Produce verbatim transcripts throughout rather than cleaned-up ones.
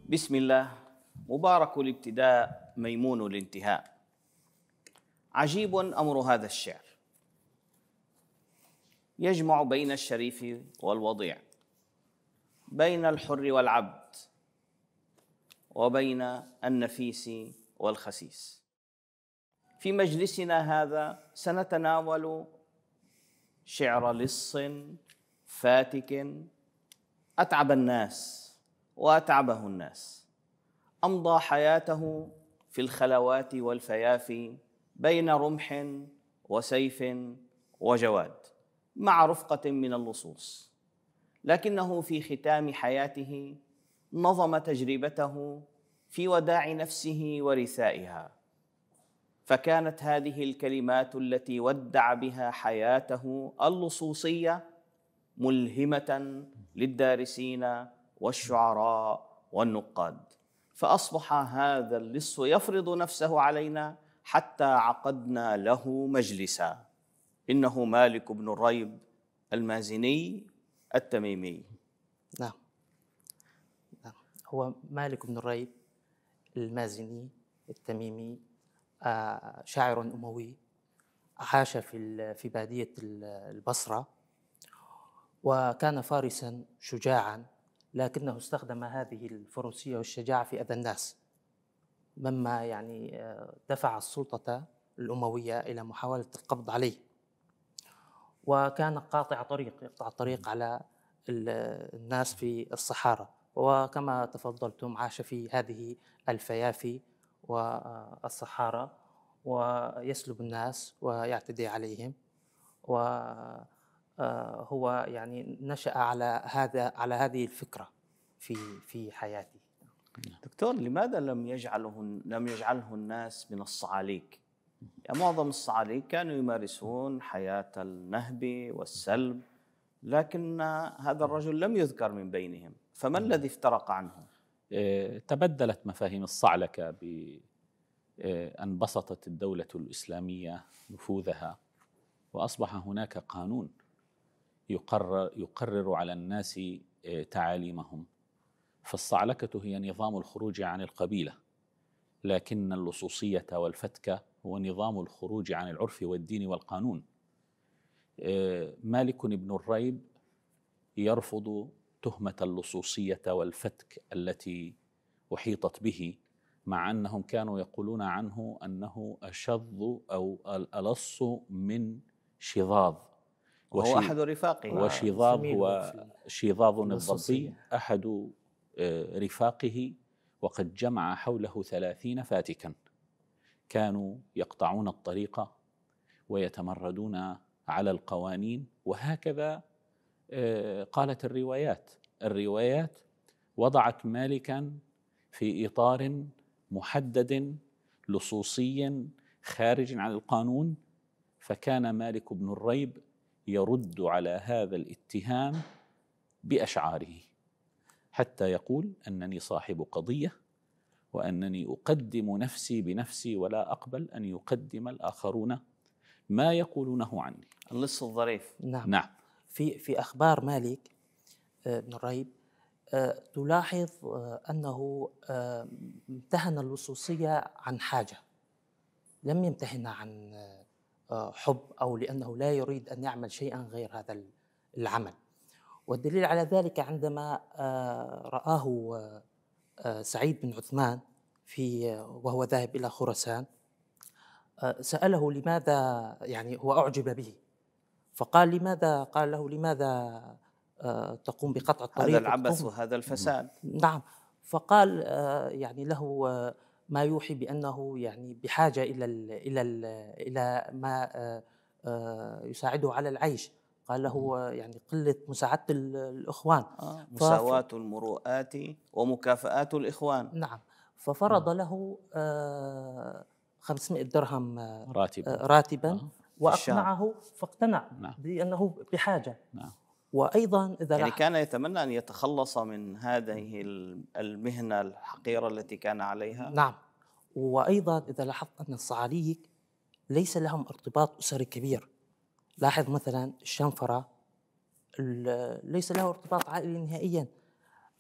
بسم الله، مبارك الابتداء ميمون الانتهاء. عجيب أمر هذا الشعر، يجمع بين الشريف والوضيع، بين الحر والعبد، وبين النفيس والخسيس. في مجلسنا هذا سنتناول شعر لص فاتك أتعب الناس وأتعبه الناس، أمضى حياته في الخلوات والفيافي بين رمح وسيف وجواد مع رفقة من اللصوص، لكنه في ختام حياته نظم تجربته في وداع نفسه ورثائها، فكانت هذه الكلمات التي ودع بها حياته اللصوصية ملهمة للدارسين والشعراء والنقاد، فأصبح هذا اللص يفرض نفسه علينا حتى عقدنا له مجلسا. إنه مالك بن الريب المازني التميمي. نعم نعم هو مالك بن الريب المازني التميمي، آه، شاعر أموي عاش في في بادية البصرة، وكان فارسا شجاعا، لكنه استخدم هذه الفروسية والشجاعة في أذى الناس، مما يعني دفع السلطة الأموية إلى محاولة القبض عليه، وكان قاطع طريق يقطع الطريق على الناس في الصحارى. وكما تفضلتم عاش في هذه الفيافي والصحارى ويسلب الناس ويعتدي عليهم، وهو يعني نشأ على هذا على هذه الفكرة في في حياته. دكتور، لماذا لم يجعله لم يجعله الناس من الصعاليك؟ يعني معظم الصعاليك كانوا يمارسون حياة النهب والسلب، لكن هذا الرجل لم يذكر من بينهم، فما الذي افترق عنه؟ تبدلت مفاهيم الصعلكة بأن بسطت الدولة الإسلامية نفوذها، وأصبح هناك قانون يقرر, يقرر على الناس تعاليمهم. فالصعلكة هي نظام الخروج عن القبيلة، لكن اللصوصية والفتك هو نظام الخروج عن العرف والدين والقانون. مالك بن الريب يرفض تهمة اللصوصية والفتك التي أحيطت به، مع أنهم كانوا يقولون عنه أنه أشظ أو الألص من شظاظ، وهو أحد رفاقه. وشظاظ هو شظاظ الضبي أحد رفاقه، وقد جمع حوله ثلاثين فاتكا كانوا يقطعون الطريق ويتمردون على القوانين. وهكذا قالت الروايات الروايات وضعت مالكا في إطار محدد لصوصي خارج عن القانون، فكان مالك بن الريب يرد على هذا الاتهام بأشعاره، حتى يقول أنني صاحب قضية، وأنني أقدم نفسي بنفسي ولا أقبل أن يقدم الآخرون ما يقولونه عني. اللص الظريف. نعم. نعم. في في أخبار مالك بن الريب تلاحظ أنه امتهن اللصوصية عن حاجة، لم يمتهنها عن حب أو لأنه لا يريد أن يعمل شيئا غير هذا العمل. والدليل على ذلك عندما رآه سعيد بن عثمان في وهو ذاهب إلى خراسان، سأله لماذا، يعني هو أعجب به، فقال لماذا قال له لماذا تقوم بقطع الطريق؟ هذا العبث وهذا الفساد. نعم. فقال يعني له ما يوحي بأنه يعني بحاجة إلى ال إلى ال إلى ما يساعده على العيش. قال له يعني قلة مساعدة الإخوان، آه. مساواة المروءات ومكافآت الإخوان. نعم. ففرض له خمسمائة درهم راتبا, راتبا آه. وأقنعه، فاقتنع نعم. بأنه بحاجة. نعم. وأيضا إذا يعني كان يتمنى أن يتخلص من هذه المهنة الحقيرة التي كان عليها. نعم. وأيضا إذا لاحظت أن الصعاليك ليس لهم ارتباط أسري كبير. لاحظ مثلا الشنفرة ليس له ارتباط عائلي نهائيا.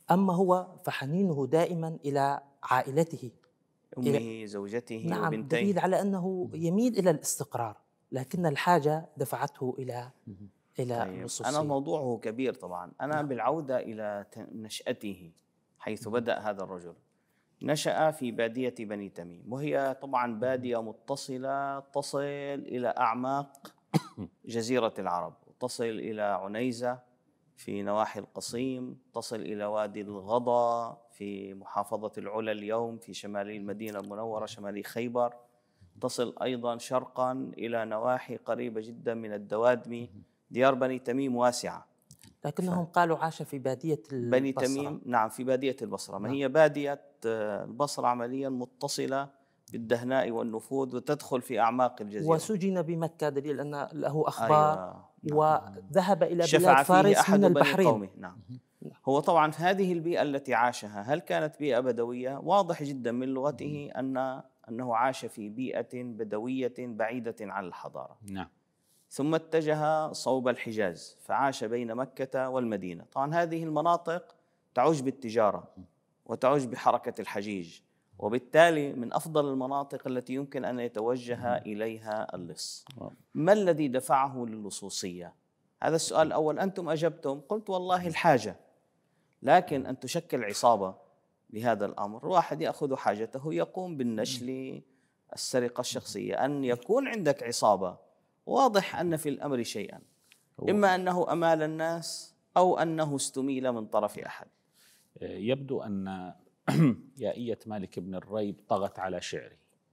أما هو فحنينه دائما إلى عائلته، أمه، زوجته، نعم، وبنتيه. دليل على أنه يميل إلى الاستقرار، لكن الحاجة دفعته إلى إلى طيب اللصوصية. أنا موضوعه كبير طبعا. أنا نعم. بالعودة إلى نشأته، حيث بدأ هذا الرجل. نشأ في بادية بني تميم، وهي طبعا بادية متصلة تصل إلى أعماق جزيرة العرب، تصل إلى عنيزة في نواحي القصيم، تصل إلى وادي الغضا في محافظة العلا اليوم في شمال المدينة المنورة، شمال خيبر، تصل أيضا شرقا إلى نواحي قريبة جدا من الدوادمي. ديار بني تميم واسعة، لكنهم قالوا عاش في بادية بني البصرة. تميم نعم في بادية البصرة. ما نعم. هي بادية البصرة عمليا متصلة بالدهناء والنفود وتدخل في أعماق الجزيرة. وسجن بمكة، دليل أن له أخبار. أيوة. نعم. وذهب إلى شفع بلاد فيه فارس أحد من بني البحرين. قومه. نعم. هو طبعا في هذه البيئة التي عاشها، هل كانت بيئة بدوية؟ واضح جدا من لغته أن أنه عاش في بيئة بدوية بعيدة عن الحضارة. نعم. ثم اتجه صوب الحجاز فعاش بين مكة والمدينة. طبعا هذه المناطق تعج بالتجارة وتعج بحركة الحجيج، وبالتالي من أفضل المناطق التي يمكن أن يتوجه إليها اللص. ما الذي دفعه للصوصية؟ هذا السؤال الأول. أنتم أجبتم، قلت والله الحاجة، لكن أن تشكل عصابة لهذا الأمر، واحد يأخذ حاجته يقوم بالنشل، السرقة الشخصية، أن يكون عندك عصابة واضح أن في الأمر شيئا، إما أنه أمال الناس أو أنه استميل من طرف أحد. يبدو أن يائية مالك بن الريب طغت على شعره،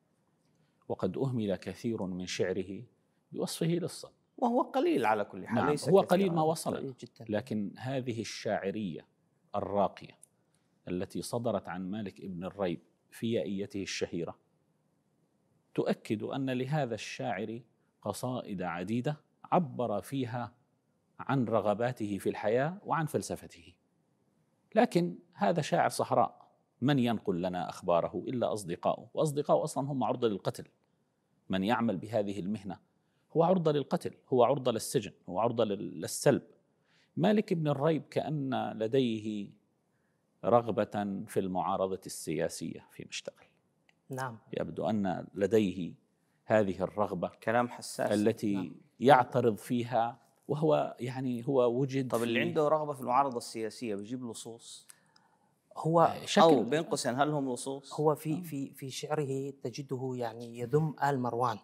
وقد أهمل كثير من شعره بوصفه لصا، وهو قليل على كل حال. نعم ليس هو كثيرا. قليل ما وصل، جدا. لكن هذه الشاعرية الراقية التي صدرت عن مالك بن الريب في يائيته الشهيرة تؤكد أن لهذا الشاعر قصائد عديدة عبر فيها عن رغباته في الحياة وعن فلسفته. لكن هذا شاعر صحراء، من ينقل لنا أخباره إلا أصدقائه، وأصدقائه أصلا هم عرضة للقتل. من يعمل بهذه المهنة هو عرضة للقتل، هو عرضة للسجن، هو عرضة للسلب. مالك بن الريب كأن لديه رغبة في المعارضة السياسية في مشتغل. نعم. يبدو أن لديه هذه الرغبة، كلام حساس التي نعم. يعترض فيها، وهو يعني هو وجد. طب اللي عنده رغبة في المعارضة السياسية بيجيب لصوص؟ هو أو بين قوسين هل هم لصوص؟ هو في في في شعره تجده يعني يذم آل مروان،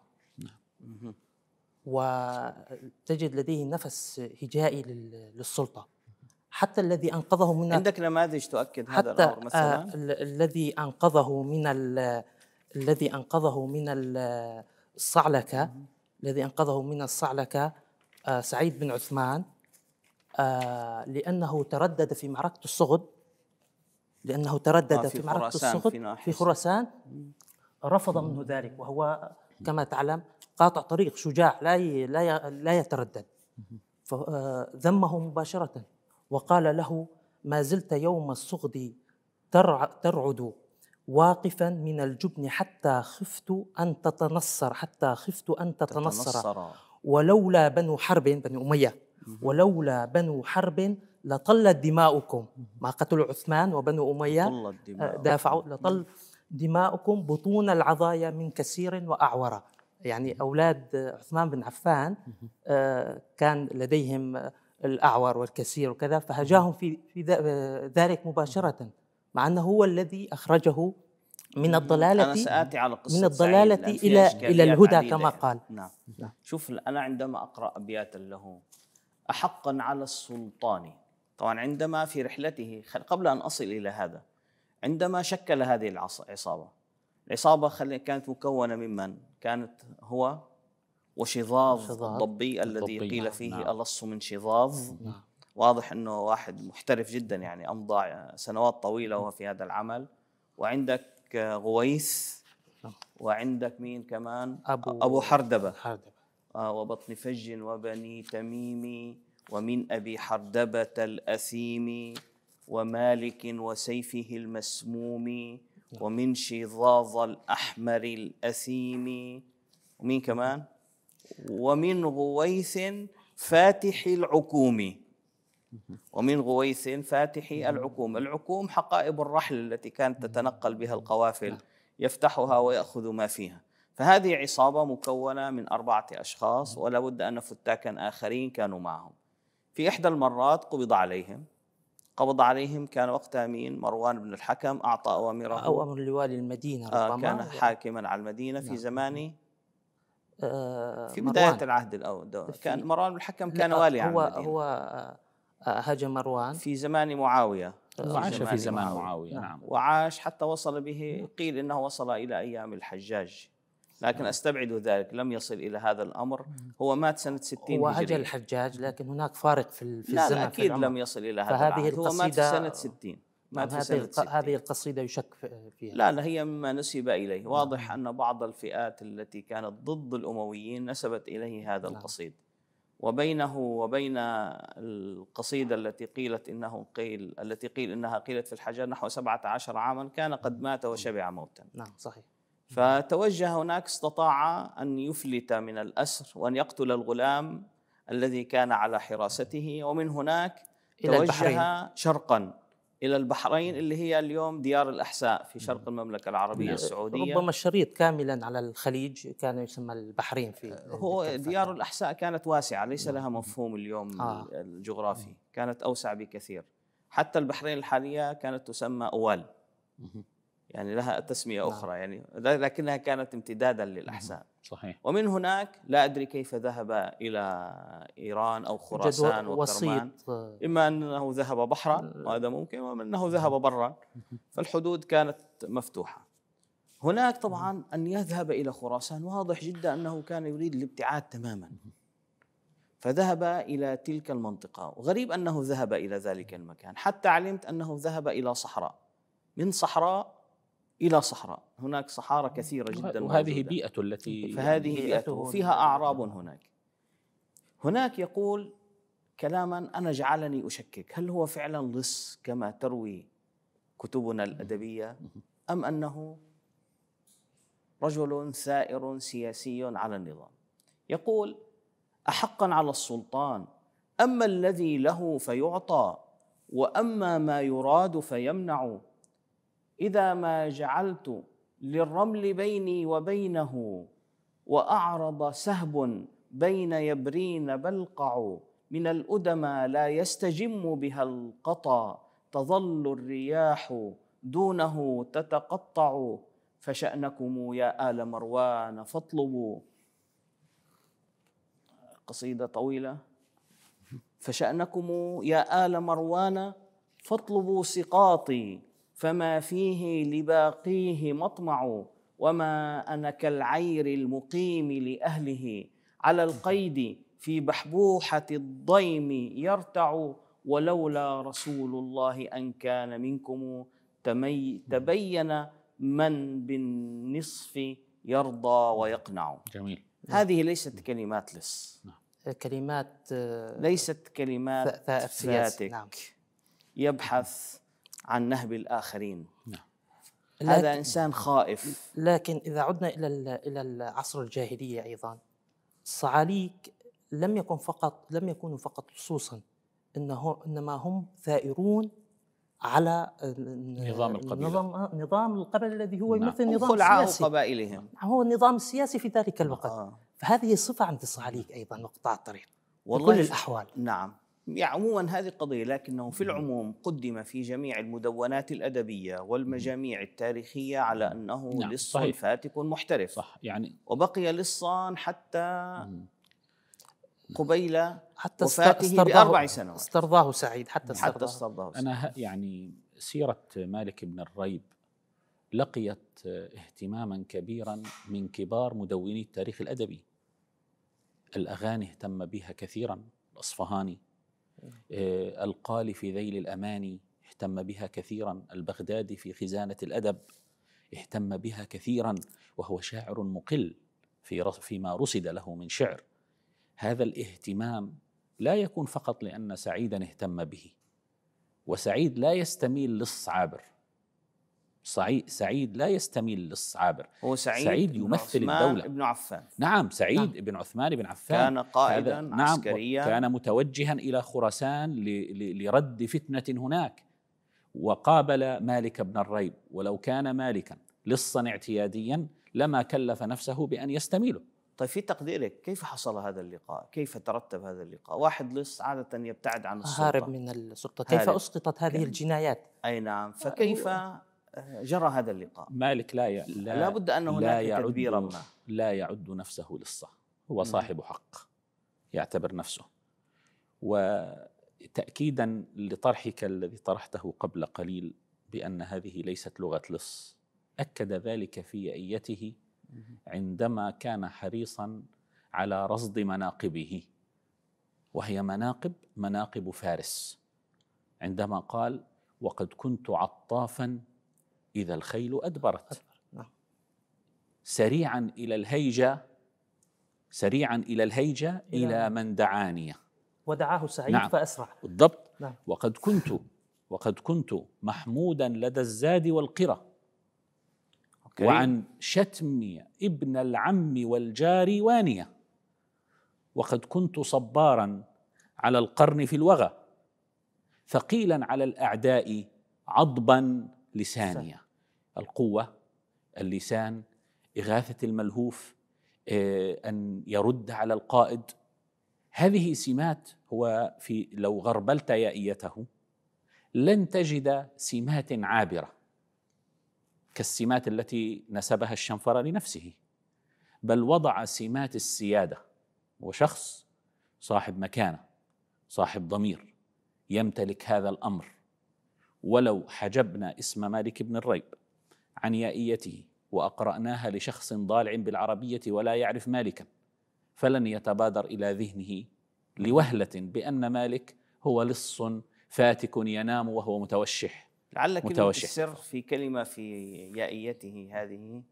وتجد لديه نفس هجائي للسلطة، حتى الذي أنقذه من عندك نماذج تؤكد هذا حتى الأمر مثلا؟ آه الذي أنقذه من الذي أنقذه من الصعلكة الذي أنقذه من الصعلكة آه سعيد بن عثمان، آه لأنه تردد في معركة الصغد لأنه تردد آه في, في معركة الصغد في, في خراسان، رفض منه ذلك، وهو كما تعلم قاطع طريق شجاع لا لا لا يتردد، فذمه مباشرة وقال له: ما زلت يوم الصغد ترعد واقفا من الجبن حتى خفت أن تتنصر حتى خفت أن تتنصر ولولا بنو حرب بني أمية ولولا بنو حرب لطلت دماؤكم، ما قتلوا عثمان وبنو أمية دافعوا، لطل دماؤكم بطون العضايا من كثير وأعور. يعني أولاد عثمان بن عفان كان لديهم الأعور والكثير وكذا، فهجاهم في في ذلك مباشرة، مع أنه هو الذي أخرجه من الضلالة أنا سآتي على قصة من الضلالة إلى إلى الهدى كما قال. نعم. نعم. شوف أنا عندما أقرأ أبياتا له: أحقا على السلطان، طبعا عندما في رحلته قبل أن أصل إلى هذا، عندما شكل هذه العصابة، العصابة كانت مكونة ممن؟ كانت هو وشظاظ الضبي الذي قيل فيه نعم. ألص من شظاظ. نعم. واضح أنه واحد محترف جدا، يعني أمضى سنوات طويلة وهو في هذا العمل. وعندك غويث، وعندك مين كمان؟ أبو, أبو حردبة, حردبة. آه وبطن فج وبني تميم ومن أبي حردبة الأثيم ومالك وسيفه المسموم ومن شظاظ الأحمر الأثيم، ومين كمان؟ ومن غويث فاتح العكوم. ومن غويث فاتح العكوم. العكوم حقائب الرحل التي كانت تتنقل بها القوافل، يفتحها ويأخذ ما فيها. فهذه عصابة مكونة من أربعة أشخاص، ولا بد أن فتاكا آخرين كانوا معهم. في إحدى المرات قبض عليهم قبض عليهم كان وقتها مين؟ مروان بن الحكم، أعطى أوامره، أو أمر لوالي المدينة آه ربما، كان حاكما على المدينة في نعم. زمان آه في مروان. بداية العهد الأول كان في- مروان بن الحكم كان لا، والي على هو المدينة هو آه، هاجم مروان في زمان معاوية. وعاش في زمان معاوية. نعم. نعم. وعاش حتى وصل به، قيل إنه وصل إلى أيام الحجاج، لكن أستبعد ذلك، لم يصل إلى هذا الأمر. هو مات سنة ستين هو هجرية. هجى الحجاج، لكن هناك فارق في ال- في لا الزمن، لا في أكيد العمر. لم يصل إلى هذا فهذه العهد. هو مات في القصيدة- سنة ستين نعم، مات في هذه سنة الق- ستين. هذه القصيدة يشك في- فيها. لا لا هي مما نسب إليه. واضح أن بعض الفئات التي كانت ضد الأمويين نسبت إليه هذا نعم. القصيد. وبينه وبين القصيدة التي قيلت إنه قيل التي قيل إنها قيلت في الحجاج نحو سبعة عشر عاما، كان قد مات وشبع موتا. نعم صحيح. فتوجه هناك، استطاع أن يفلت من الأسر وأن يقتل الغلام الذي كان على حراسته، ومن هناك إلى توجه البحرين. شرقا إلى البحرين اللي هي اليوم ديار الأحساء في شرق المملكة العربية نعم. السعودية. ربما الشريط كاملا على الخليج كان يسمى البحرين. في هو تلك ديار الفترة. الأحساء كانت واسعة، ليس لها مفهوم اليوم آه. الجغرافي، كانت أوسع بكثير. حتى البحرين الحالية كانت تسمى أوال، يعني لها تسمية أخرى يعني، لكنها كانت امتدادا للأحساء. صحيح. ومن هناك لا أدري كيف ذهب إلى إيران أو خراسان وكرمان، إما أنه ذهب بحرا وهذا ممكن، وإما أنه ذهب برا، فالحدود كانت مفتوحة. هناك طبعا أن يذهب إلى خراسان واضح جدا أنه كان يريد الابتعاد تماما، فذهب إلى تلك المنطقة. وغريب أنه ذهب إلى ذلك المكان، حتى علمت أنه ذهب إلى صحراء، من صحراء إلى صحراء، هناك صحارى كثيرة جدا وهذه موجودة. بيئة التي فهذه يعني بيئته فيها أعراب. هناك هناك يقول كلاما أنا جعلني أشكك، هل هو فعلا لص كما تروي كتبنا الأدبية، أم أنه رجل ثائر سياسي على النظام؟ يقول أحقا على السلطان أما الذي له فيعطى، وأما ما يراد فيمنع، إذا ما جعلت للرمل بيني وبينه، وأعرض سهب بين يبرين بلقع، من الأدمى لا يستجم بها القطى، تظل الرياح دونه تتقطع، فشأنكم يا آل مروان فاطلبوا. قصيدة طويلة. فشأنكم يا آل مروان فاطلبوا سقاطي، فما فيه لباقيه مطمع، وما أنا كالعير المقيم لأهله، على القيد في بحبوحة الضيم يرتع، ولولا رسول الله أن كان منكم تبين من بالنصف يرضى ويقنع. جميل. هذه ليست كلمات لص، كلمات ليست كلمات ثائر سياسي. فاتك نعم. يبحث عن نهب الآخرين. نعم. هذا إنسان خائف. لكن إذا عدنا إلى إلى العصر الجاهلية أيضا، الصعاليك لم يكن فقط لم يكونوا فقط لصوصا، إنه إنما هم ثائرون على نظام القبيلة، نظام نظام القبيلة الذي هو نعم. مثل النظام خلعاء السياسي، قبائلهم، هو النظام السياسي في ذلك الوقت. آه. فهذه صفة عند الصعاليك أيضا، وقطاع الطريق والله بكل الأحوال. نعم، يعني عموما هذه قضية، لكنه في العموم قدم في جميع المدونات الأدبية والمجاميع التاريخية على أنه نعم. لص صحيح. فاتك محترف. صح. يعني وبقي لصا حتى قبيل حتى وفاته بأربع سنوات، استرضاه سعيد حتى حتى استرضاه. استرضاه. أنا يعني سيرة مالك بن الريب لقيت اهتماما كبيرا من كبار مدوني التاريخ الأدبي. الأغاني اهتم بها كثيرا، الأصفهاني، القالي في ذيل الأماني اهتم بها كثيرا، البغدادي في خزانة الأدب اهتم بها كثيرا، وهو شاعر مقل في فيما رصد له من شعر. هذا الاهتمام لا يكون فقط لأن سعيدا اهتم به، وسعيد لا يستميل لص عابر، سعيد سعيد لا يستميل للص عابر، هو سعيد, سعيد يمثل الدولة ابن عفان. نعم سعيد نعم. ابن عثمان بن عفان كان قائدا هذا نعم عسكريا، كان متوجها إلى خراسان لرد فتنة هناك، وقابل مالك بن الريب، ولو كان مالكا لصا اعتياديا لما كلف نفسه بأن يستميله. طيب في تقديرك كيف حصل هذا اللقاء؟ كيف ترتب هذا اللقاء؟ واحد لص عادة يبتعد عن السلطة، هارب من السلطة، كيف هارب. أسقطت هذه الجنايات؟ أي نعم، فكيف جرى هذا اللقاء؟ مالك لا ي... لا, لا بد أن هناك تدبيرا ما. لا يعد نفسه لصة، هو صاحب حق يعتبر نفسه. وتأكيدا لطرحك الذي طرحته قبل قليل بأن هذه ليست لغة لص، أكد ذلك في يئيته عندما كان حريصا على رصد مناقبه، وهي مناقب مناقب فارس، عندما قال: وقد كنت عطافا إذا الخيل أدبرت، سريعا إلى الهيجة سريعا إلى الهيجة إلى من دعاني، ودعاه سعيد نعم. فأسرع. بالضبط. نعم. وقد كنت وقد كنت محمودا لدى الزاد والقرى، أوكي. وعن شتم ابن العم والجار وانية، وقد كنت صبارا على القرن في الوغى، ثقيلا على الأعداء عضبا لسانية. القوة، اللسان، إغاثة الملهوف، أن يرد على القائد، هذه سمات. هو في لو غربلت يائيته لن تجد سمات عابرة كالسمات التي نسبها الشنفر لنفسه، بل وضع سمات السيادة، وشخص صاحب مكانة، صاحب ضمير، يمتلك هذا الأمر. ولو حجبنا اسم مالك بن الريب عن يائيته وأقرأناها لشخص ضالع بالعربية ولا يعرف مالكا، فلن يتبادر إلى ذهنه لوهلة بأن مالك هو لص فاتك ينام وهو متوشح. لعل كلمة السر في كلمة في يائيته هذه: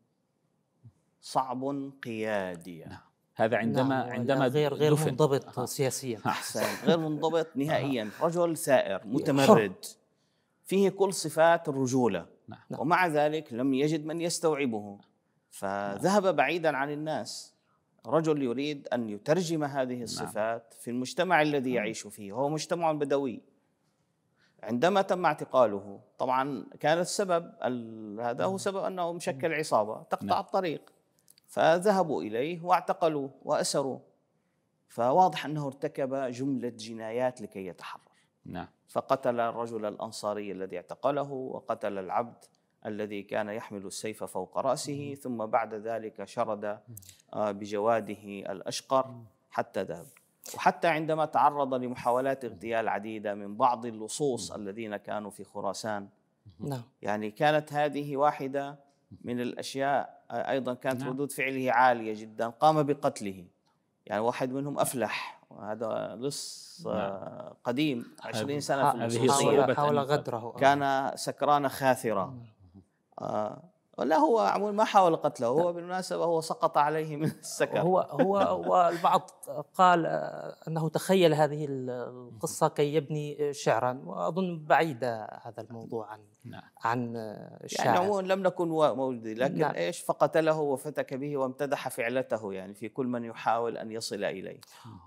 صعب قياديا. نعم. هذا عندما نعم. عندما غير غير دفن. منضبط سياسيا. أحسن، غير منضبط نهائيا، رجل ثائر متمرد فيه كل صفات الرجولة، نعم. ومع ذلك لم يجد من يستوعبه، فذهب بعيدا عن الناس. رجل يريد أن يترجم هذه الصفات في المجتمع الذي يعيش فيه، وهو مجتمع بدوي. عندما تم اعتقاله، طبعا كان السبب هذا هو سبب أنه مشكل عصابة تقطع الطريق، فذهبوا إليه واعتقلوه وأسروه، فواضح أنه ارتكب جملة جنايات لكي يتحرر. نعم. فقتل الرجل الأنصاري الذي اعتقله، وقتل العبد الذي كان يحمل السيف فوق رأسه، ثم بعد ذلك شرد بجواده الأشقر حتى ذهب. وحتى عندما تعرض لمحاولات اغتيال عديدة من بعض اللصوص الذين كانوا في خراسان، نعم. يعني كانت هذه واحدة من الأشياء. أيضا كانت نعم. ردود فعله عالية جدا، قام بقتله. يعني واحد منهم أفلح، وهذا لص نعم. قديم عشرين سنة في اللصوصية، حاول غدره، كان سكران خاثرة. آه لا، هو عمول ما حاول قتله، هو بالمناسبة هو سقط عليه من السكر. هو هو والبعض قال أنه تخيل هذه القصة كي يبني شعرا، وأظن بعيد هذا الموضوع عن نعم. عن الشاعر. يعني عموما لم نكن موجودين، لكن نعم. إيش فقتله وفتك به وامتدح فعلته، يعني في كل من يحاول أن يصل إليه.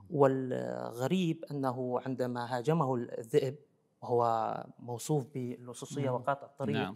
والغريب أنه عندما هاجمه الذئب، وهو موصوف باللصوصية وقاطع الطريق، نعم.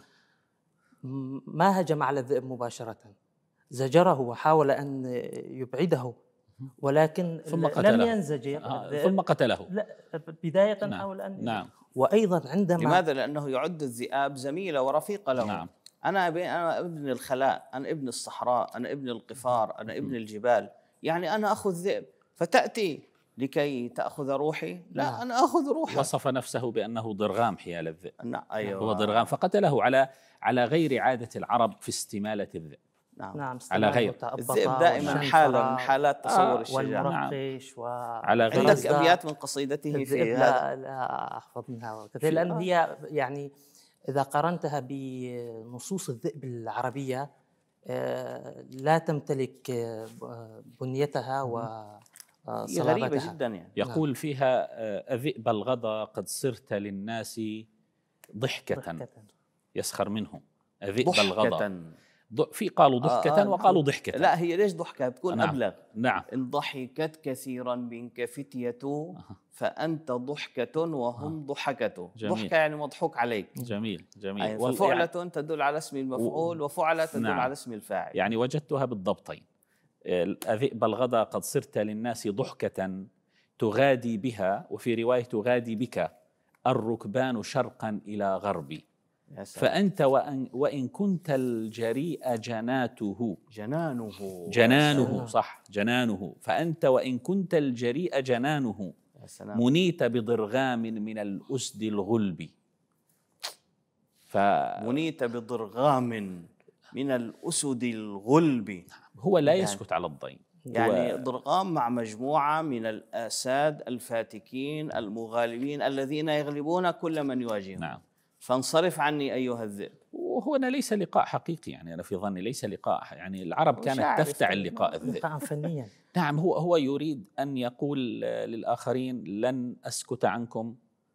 ما هجم على الذئب مباشرة، زجره وحاول أن يبعده، ولكن لم ينزجر آه ثم قتله. لا، بداية نعم. حاول أن نعم. وأيضا عندما لماذا؟ لأنه يعد الذئاب زميلة ورفيقة له. نعم. أنا أنا ابن الخلاء، أنا ابن الصحراء، أنا ابن القفار، أنا ابن الجبال، يعني أنا أخذ ذئب، فتأتي لكي تأخذ روحي؟ لا، نعم. أنا أخذ روحك. وصف نفسه بأنه ضرغام حيال الذئب. نعم. أيوة. هو ضرغام، فقتله على على غير عادة العرب في استمالة الذئب. نعم. نعم. على غير الذئب دائما حالة من حالات تصور آه الشجاعة. والمرقش. نعم. على غير. عندك أبيات من قصيدته في هذا؟ لا, لا أحفظ منها كثير، لأن هي يعني إذا قارنتها بنصوص الذئب العربية لا تمتلك بنيتها وصلابتها. غريبة جدا يعني. يقول فيها: أذئب الغضا قد صرت للناس ضحكة, ضحكة يسخر منهم، ذئب الغضا. ضحكة. ض- في قالوا ضحكة آه آه وقالوا ضحكة. لا، هي ليش ضحكة؟ بتكون نعم. أبلغ. نعم. إن ضحكت كثيرا منك فتية فأنت ضحكة وهم ضحكة. جميل. ضحكة يعني مضحوك عليك. جميل جميل. يعني وال- ففعلة يعني تدل على اسم المفعول وفعلة تدل نعم. على اسم الفاعل. يعني وجدتها بالضبطين. ذئب الغدا قد صرت للناس ضحكة تغادي بها، وفي رواية تغادي بك الركبان شرقا إلى غربي. فأنت وأن, وإن كنت الجريء جناته جنانه جنانه صح جنانه فأنت وإن كنت الجريء جنانه منيت بضرغام من الأسد الغلب. ف منيت بضرغام من الأسد الغلب. هو لا يسكت على الضيم، يعني ضرغام مع مجموعة من الآساد الفاتكين المغالبين الذين يغلبون كل من يواجههم. نعم. فانصرف عني أيها الذئب. وهو أنا ليس لقاء حقيقي، يعني أنا في ظني ليس لقاء، يعني العرب كانت تفتعل لقاء الذئب. لقاء فنيا. نعم. هو هو يريد أن يقول للآخرين لن أسكت عنكم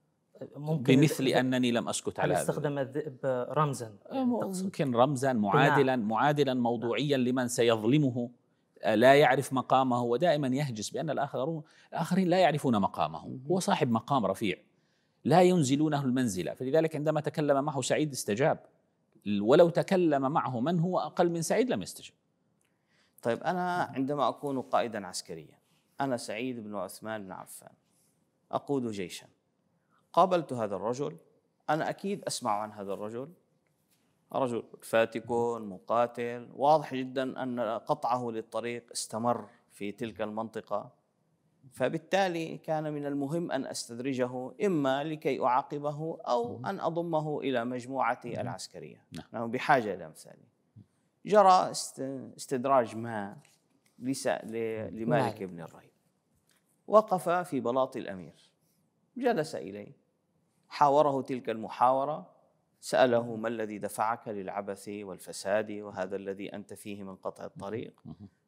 بمثل أنني لم أسكت على هذا. استخدم الذئب رمزا، يعني ممكن رمزا معادلا معادلا موضوعيا لمن سيظلمه، لا يعرف مقامه، ودائما يهجس بأن الآخرون الآخرين لا يعرفون مقامه. هو صاحب مقام رفيع لا ينزلونه المنزلة، فلذلك عندما تكلم معه سعيد استجاب، ولو تكلم معه من هو أقل من سعيد لم يستجب. طيب أنا عندما أكون قائدا عسكريا، أنا سعيد بن عثمان بن عفان أقود جيشا، قابلت هذا الرجل، أنا أكيد أسمع عن هذا الرجل، رجل فاتك مقاتل، واضح جدا أن قطعه للطريق استمر في تلك المنطقة، فبالتالي كان من المهم أن أستدرجه إما لكي أعاقبه أو أن أضمه إلى مجموعتي العسكرية. نحن بحاجة إلى مثاله. جرى استدراج ما لمالك بن الرهيب، وقف في بلاط الأمير، جلس إليه، حاوره تلك المحاورة، سأله ما الذي دفعك للعبث والفساد وهذا الذي أنت فيه من قطع الطريق؟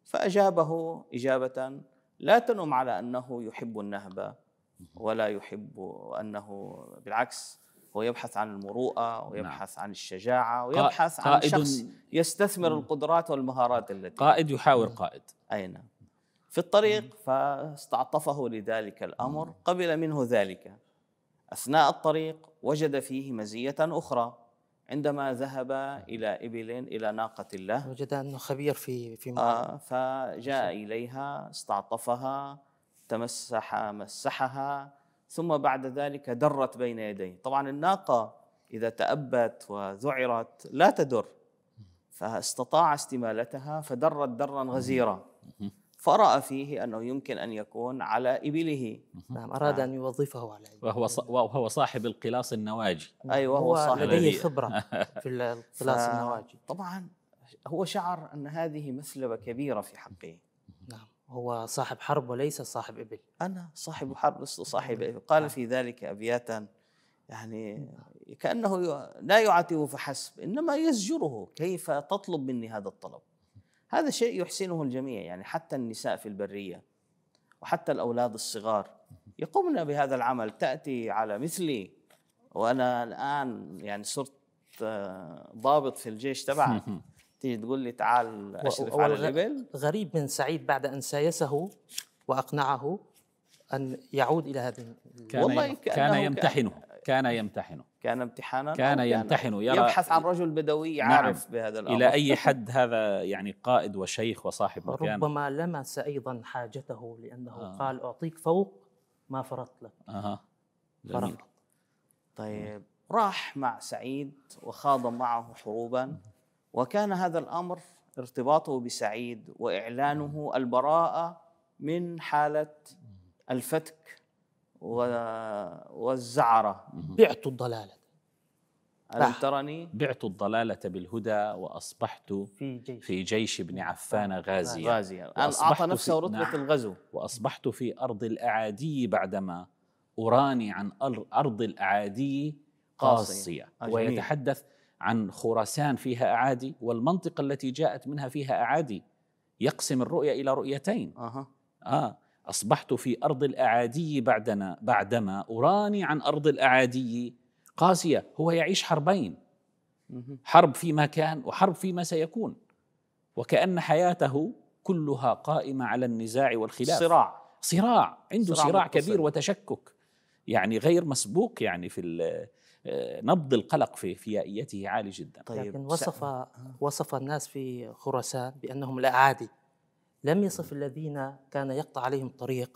فأجابه إجابة لا تنم على أنه يحب النهب ولا يحب، أنه بالعكس هو يبحث عن المروءة ويبحث عن الشجاعة ويبحث عن شخص يستثمر القدرات والمهارات التي قائد يحاور قائد. أي نعم. في الطريق فاستعطفه لذلك الأمر، قبل منه ذلك. أثناء الطريق وجد فيه مزية أخرى، عندما ذهب إلى إبل إلى ناقة الله وجد أنه خبير في في آه فجاء إليها استعطفها تمسح مسحها، ثم بعد ذلك درت بين يديه. طبعا الناقة إذا تأبت وذعرت لا تدر، فاستطاع استمالتها فدرت درا غزيرا، فرأى فيه أنه يمكن أن يكون على إبله. نعم. أراد أن يوظفه على إبله، وهو وهو صاحب القلاص النواجي. أيوة، هو صاحب لديه خبرة في القلاص النواجي. طبعا هو شعر أن هذه مثلبة كبيرة في حقه. نعم. هو صاحب حرب وليس صاحب إبل. أنا صاحب حرب لست صاحب إبل. قال في ذلك أبياتا يعني كأنه لا يعاتبه فحسب، إنما يزجره، كيف تطلب مني هذا الطلب؟ هذا شيء يحسنه الجميع، يعني حتى النساء في البرية وحتى الأولاد الصغار يقومن بهذا العمل. تأتي على مثلي وأنا الآن يعني صرت ضابط في الجيش تبعك، تيجي تقول لي تعال أشرف على الإبل. غريب من سعيد بعد أن سايسه وأقنعه أن يعود إلى هذه. كان والله كان يمتحنه كان يمتحنه كان امتحانا كان يمتحنه يرى يبحث عن رجل بدوي عارف. نعم. بهذا الأمر. إلى أي حد هذا يعني قائد وشيخ وصاحب مكان. ربما لمس أيضا حاجته، لأنه آه. قال أعطيك فوق ما فرضت لك. أها. جميل. طيب راح مع سعيد وخاض معه حروبا، وكان هذا الأمر ارتباطه بسعيد وإعلانه البراءة من حالة الفتك والزعرة. بعت الضلالة، ألم ترني بعت الضلالة بالهدى وأصبحت في جيش, في جيش ابن عفان غازيا غازيا أن أعطى نفسه رتبة نعم الغزو. وأصبحت في أرض الأعادي بعدما أراني عن أرض الأعادي قاصية. ويتحدث عن خراسان فيها أعادي والمنطقة التي جاءت منها فيها أعادي، يقسم الرؤية إلى رؤيتين. أه. آه أصبحت في أرض الأعادي بعدنا بعدما أراني عن أرض الأعادي قاسية. هو يعيش حربين، حرب فيما كان وحرب فيما سيكون، وكأن حياته كلها قائمة على النزاع والخلاف. صراع صراع عنده صراع, صراع كبير متصل. وتشكك يعني غير مسبوق، يعني في نبض القلق في فيائيته عالي جدا. طيب لكن وصف وصف الناس في خراسان بأنهم الأعادي، لم يصف الذين كان يقطع عليهم طريق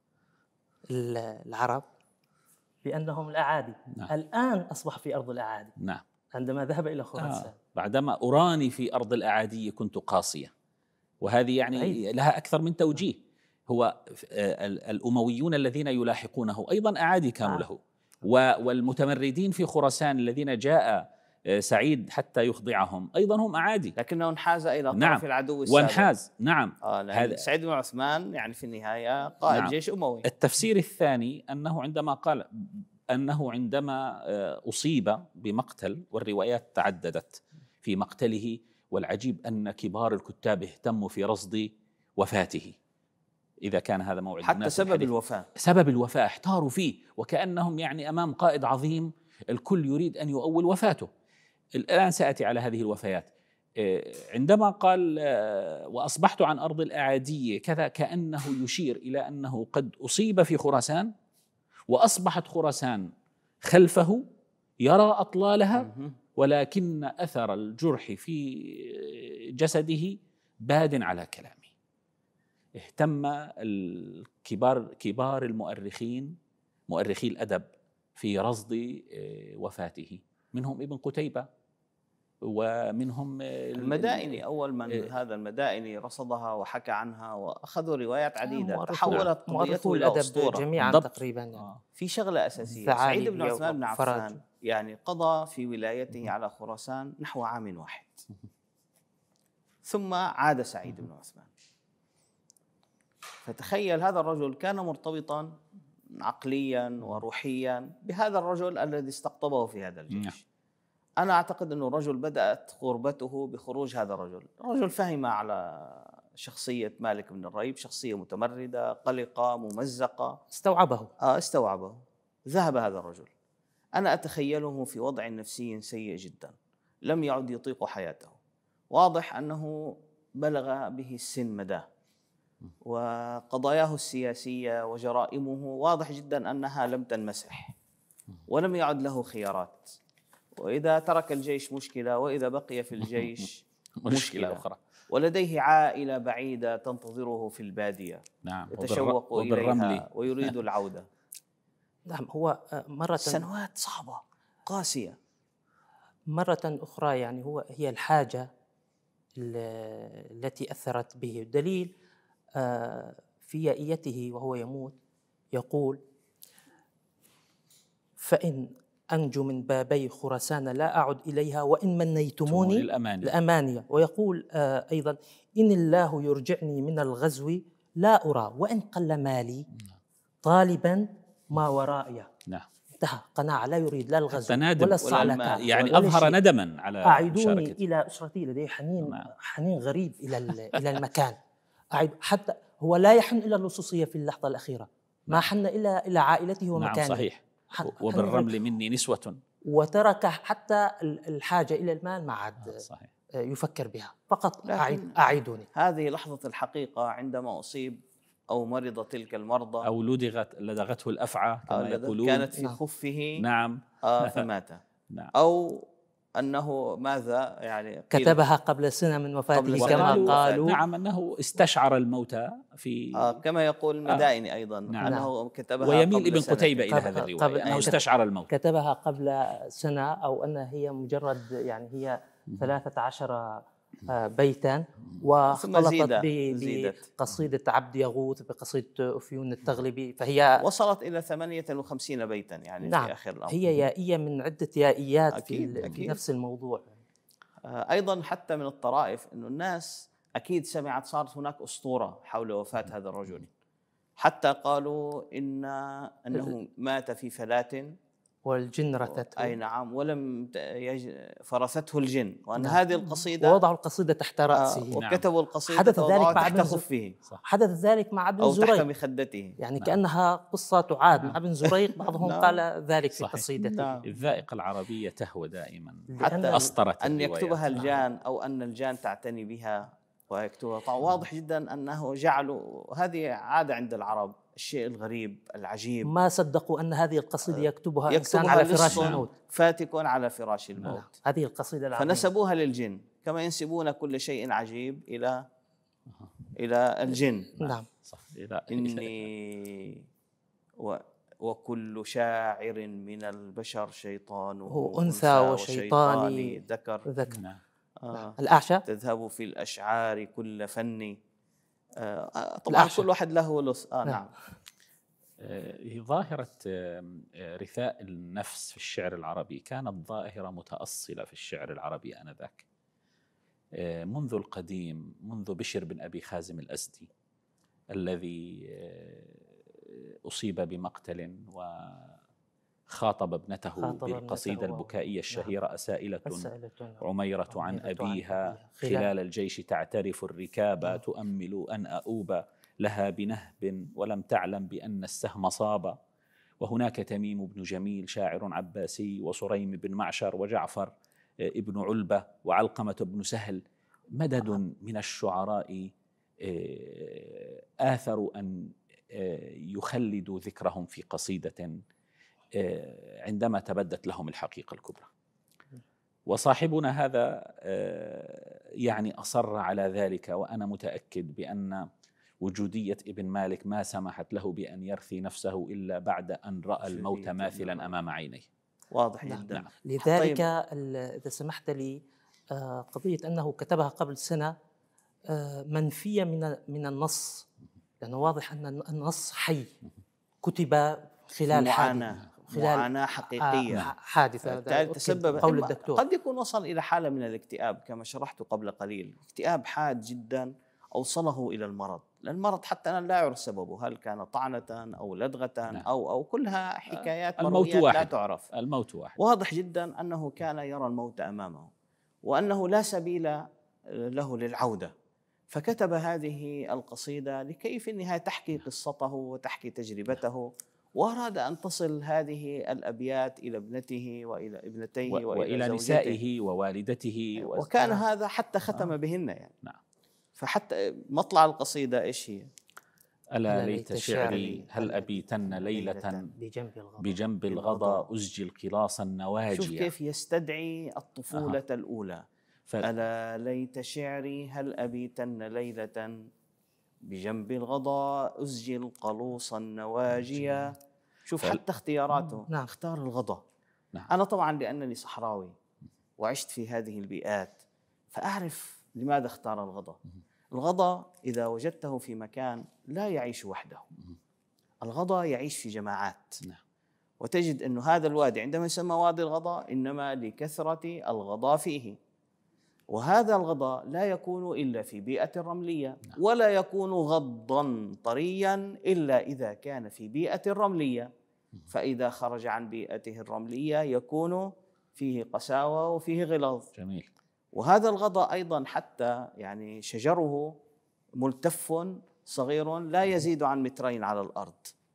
العرب بأنهم الأعادي. نعم. الآن أصبح في أرض الأعادي. نعم. عندما ذهب إلى خراسان آه. بعدما أراني في أرض الأعادي كنت قاسية، وهذه يعني عيد. لها أكثر من توجيه. هو الأمويون الذين يلاحقونه أيضا أعادي كانوا آه. له، والمتمردين في خراسان الذين جاء سعيد حتى يخضعهم أيضا هم أعادي، لكنه انحاز إلى طرف نعم. العدو السابق. وانحاز نعم. آه هذا سعيد بن عثمان يعني في النهاية قائد نعم. جيش أموي. التفسير الثاني أنه عندما قال أنه عندما أصيب بمقتل، والروايات تعددت في مقتله، والعجيب أن كبار الكتاب اهتموا في رصد وفاته إذا كان هذا موعد حتى الناس سبب الحديث. الوفاة سبب الوفاة احتاروا فيه، وكأنهم يعني أمام قائد عظيم الكل يريد أن يؤول وفاته. الآن سأتي على هذه الوفيات. عندما قال وأصبحت عن أرض الأعادية كذا، كأنه يشير إلى أنه قد أصيب في خراسان وأصبحت خراسان خلفه يرى أطلالها، ولكن أثر الجرح في جسده باد على كلامه. اهتم الكبار كبار المؤرخين مؤرخي الأدب في رصد وفاته، منهم ابن قتيبة ومنهم المدائني. أول من هذا المدائني رصدها وحكى عنها وأخذوا روايات عديدة، تحولت قضيته إلى أسطورة جميعا تقريبا. يعني. في شغلة أساسية، سعيد بن عثمان بن عفان يعني قضى في ولايته على خراسان نحو عام واحد، ثم عاد سعيد بن عثمان. فتخيل هذا الرجل كان مرتبطا عقليا وروحيا بهذا الرجل الذي استقطبه في هذا الجيش. أنا أعتقد أنه الرجل بدأت غربته بخروج هذا الرجل. الرجل فهم على شخصية مالك بن الريب، شخصية متمردة قلقة ممزقة، استوعبه آه استوعبه. ذهب هذا الرجل، أنا أتخيله في وضع نفسي سيء جدا، لم يعد يطيق حياته. واضح أنه بلغ به السن مداه، وقضاياه السياسية وجرائمه واضح جدا أنها لم تنمسح، ولم يعد له خيارات. وإذا ترك الجيش مشكلة، وإذا بقي في الجيش مشكلة أخرى، ولديه عائلة بعيدة تنتظره في البادية. نعم. يتشوق إليها ويريد العودة. نعم. هو مرة سنوات صعبة قاسية. مرة أخرى يعني هو هي الحاجة التي أثرت به. الدليل في يائيته وهو يموت يقول: فإن أنجو من بابي خراسان لا أعد إليها، وإن منيتموني لأمانية. ويقول أيضا: إن الله يرجعني من الغزو لا أرى، وإن قل مالي طالبا ما ورائي. نعم. انتهى قناعة، لا يريد لا الغزو ولا الصعلكة، يعني أظهر ندما على أعيدوني إلى أسرتي، لديه حنين نعم. حنين غريب إلى إلى المكان. أعيد، حتى هو لا يحن إلى اللصوصية في اللحظة الأخيرة، ما حن إلى إلى عائلته ومكانه. نعم صحيح. وبالرمل مني نسوة، وترك حتى الحاجة إلى المال ما عاد صحيح. يفكر بها، فقط أعيد أعيدوني. هذه لحظة الحقيقة عندما أصيب أو مرض تلك المرضى، أو لدغت لدغته الأفعى كما يقولون، كانت في خفه نعم آه فمات. نعم. أو أنه ماذا يعني كتبها قبل سنة من وفاته كما قالوا. نعم، أنه استشعر الموتى في آه كما يقول المدائني آه. أيضا نعم. أنه كتبها ويميل قبل ابن قتيبة إلى هذه الرواية أنه استشعر الموت. كتبها قبل سنة، أو أنها هي مجرد يعني هي ثلاثة عشر بيتا، واختلطت بقصيدة عبد يغوث بقصيدة أفيون التغلبي، فهي وصلت إلى ثمانية وخمسين بيتا يعني نعم. في آخر الأمر. هي يائية من عدة يائيات أكيد في, أكيد. في نفس الموضوع. أيضا حتى من الطرائف أنه الناس أكيد سمعت، صارت هناك أسطورة حول وفاة هذا الرجل، حتى قالوا إن أنه مات في فلاة والجن رثته. أي نعم، ولم ت- يج... فرثته الجن، وأن نعم. هذه القصيدة ووضعوا القصيدة تحت آه رأسه. وكتبوا القصيدة حدث ذلك ووضعوها مع تحت ابن ز- خفه صح. حدث ذلك مع ابن أو تحت زريق، مخدته. يعني نعم. كأنها قصة تعاد مع نعم. ابن زريق. بعضهم نعم. قال ذلك في صحيح. قصيدته. نعم. الذائقة العربية تهوى دائما حتى أسطرت أن الروايات. يكتبها الجان أو أن الجان تعتني بها ويكتبها. طبعا واضح جدا أنه جعلوا هذه عادة عند العرب، الشيء الغريب العجيب، ما صدقوا أن هذه القصيدة يكتبها إنسان يكتبها على فراش لص الموت. فاتك على فراش نعم. الموت. هذه القصيدة العظيمة. فنسبوها للجن كما ينسبون كل شيء عجيب إلى إلى الجن. نعم. صح. إذا إني و وكل شاعر من البشر شيطانه هو أنثى وشيطاني ذكر. ذكر. نعم. آه الأعشى. تذهب في الأشعار كل فني. آه طبعا الأعشى. كل واحد له لص. آه نعم. نعم. آه، ظاهرة آه، رثاء النفس في الشعر العربي كانت ظاهرة متأصلة في الشعر العربي آنذاك، آه، منذ القديم، منذ بشر بن أبي خازم الأزدي الذي آه، أصيب بمقتل وخاطب ابنته خاطب بالقصيدة ابنته. البكائية الشهيرة أسائلة السائلة عميرة عن عميرة عن أبيها أبيها. خلال الجيش تعترف الركاب نعم. تؤمل أن أؤوب لها بنهب ولم تعلم بأن السهم صاب. وهناك تميم بن جميل شاعر عباسي، وصريم بن معشر، وجعفر ابن علبة، وعلقمة بن سهل، مدد من الشعراء آثروا أن يخلدوا ذكرهم في قصيدة عندما تبدت لهم الحقيقة الكبرى. وصاحبنا هذا يعني أصر على ذلك، وأنا متأكد بأن وجودية ابن مالك ما سمحت له بأن يرثي نفسه إلا بعد أن رأى الموت ماثلا أمام عينيه. واضح نعم. جدا. نعم. لذلك طيب. إذا سمحت لي، قضية أنه كتبها قبل سنة منفية من من النص، لأنه واضح أن النص حي، كتب خلال معاناة خلال معاناة حقيقية حادثة تسبب. قول الدكتور. قد يكون وصل إلى حالة من الاكتئاب كما شرحت قبل قليل، اكتئاب حاد جدا أوصله إلى المرض. المرض حتى أنا لا أعرف سببه، هل كان طعنة أو لدغة نعم. أو أو كلها حكايات الموت مرويات واحد. لا تعرف. الموت واحد. واضح جدا أنه كان يرى الموت أمامه وأنه لا سبيل له للعودة، فكتب هذه القصيدة لكي في النهاية تحكي قصته وتحكي تجربته، وأراد أن تصل هذه الأبيات إلى ابنته وإلى ابنتيه و- وإلى, وإلى زوجته. نسائه ووالدته. وكان هذا حتى ختم آه. بهن يعني. نعم. فحتى مطلع القصيدة إيش هي؟ ألا ليت شعري هل أبيتن ليلة بجنب الغضا بجنب الغضا أزجي القلاص النواجي. شوف كيف يستدعي الطفولة أه. الأولى. ف... ألا ليت شعري هل أبيتن ليلة بجنب الغضا أزجي القلوص النواجي. شوف فل... حتى اختياراته. نعم. اختار الغضا. نعم. أنا طبعا لأنني صحراوي وعشت في هذه البيئات فأعرف لماذا اختار الغضا. الغضا إذا وجدته في مكان لا يعيش وحده، الغضا يعيش في جماعات. نعم. وتجد أن هذا الوادي عندما يسمى وادي الغضا إنما لكثرة الغضا فيه، وهذا الغضا لا يكون إلا في بيئة رملية. نعم. ولا يكون غضا طريا إلا إذا كان في بيئة رملية، فإذا خرج عن بيئته الرملية يكون فيه قساوة وفيه غلظ. جميل. وهذا الغضا أيضا حتى يعني شجره ملتف صغير لا يزيد عن مترين على الأرض،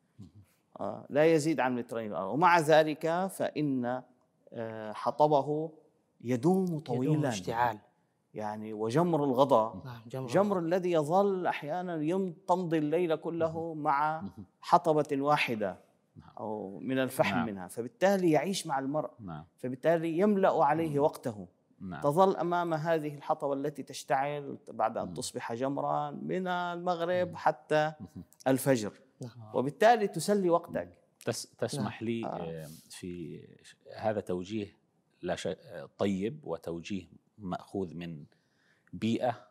آه لا يزيد عن مترين على الأرض، ومع ذلك فإن آه حطبه يدوم طويلا، يدوم اشتعال يعني. وجمر الغضا نعم. جمر, جمر الذي يظل أحيانا تمضي الليل كله مع حطبة واحدة أو من الفحم. نعم. منها، فبالتالي يعيش مع المرء. نعم. فبالتالي يملأ عليه وقته. نعم. تظل أمام هذه الحطبة التي تشتعل بعد أن تصبح جمرا من المغرب حتى الفجر. نعم. وبالتالي تسلي وقتك. تسمح لي آه. في هذا توجيه لا شيء طيب، وتوجيه مأخوذ من بيئة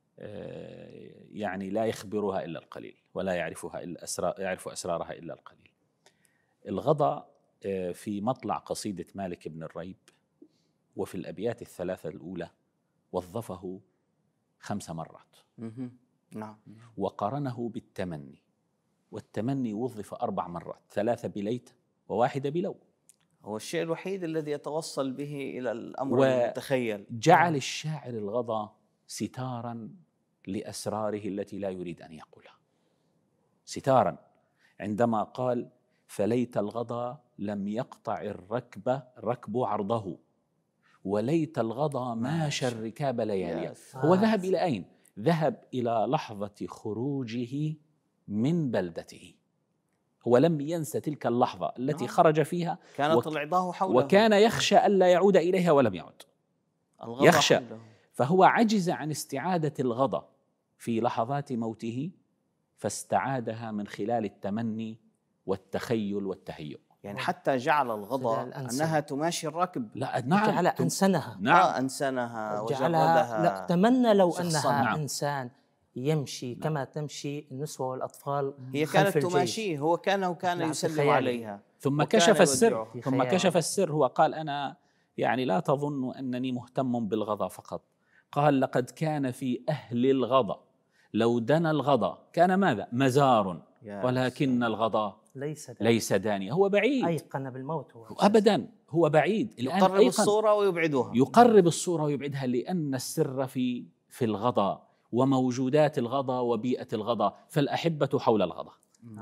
يعني لا يخبرها إلا القليل، ولا يعرفها إلا أسرار يعرف أسرارها إلا القليل. الغضا في مطلع قصيدة مالك بن الريب وفي الأبيات الثلاثة الأولى وظفه خمس مرات. نعم. وقارنه بالتمني، والتمني وظف أربع مرات، ثلاثة بليت وواحدة بلو. هو الشيء الوحيد الذي يتوصل به إلى الأمر المتخيل. جعل الشاعر الغضا ستارا لأسراره التي لا يريد أن يقولها، ستارا، عندما قال فليت الغضا لم يقطع الركب ركب عرضه وليت الغضا ماشى الركاب لياليا. هو ذهب إلى أين؟ ذهب إلى لحظة خروجه من بلدته. هو لم ينسى تلك اللحظة التي خرج فيها، كانت وك العظاه حوله، وكان يخشى ألا يعود إليها ولم يعد، يخشى حوله. فهو عجز عن استعادة الغضا في لحظات موته، فاستعادها من خلال التمني والتخيل والتهيؤ. يعني حتى جعل الغضا أنها تماشي الركب. لا نعم، جعل أنسنها. نعم آه أنسنها وجردها. لا تمنى لو أنها نعم. إنسان يمشي نعم. كما تمشي النسوة والأطفال. هي كانت تماشيه، هو كان وكان نعم يسلم عليها. ثم كشف السر، ثم كشف السر. هو قال أنا يعني لا تظن أنني مهتم بالغضا فقط، قال لقد كان في أهل الغضا لو دنا الغضا كان ماذا؟ مزار، ولكن الغضا ليس داني. ليس داني. هو بعيد، أيقن بالموت هو أبدا، هو بعيد. يقرب الصورة ويبعدها، يقرب الصورة ويبعدها، لأن السر في في الغضا وموجودات الغضا وبيئة الغضا. فالأحبة حول الغضا،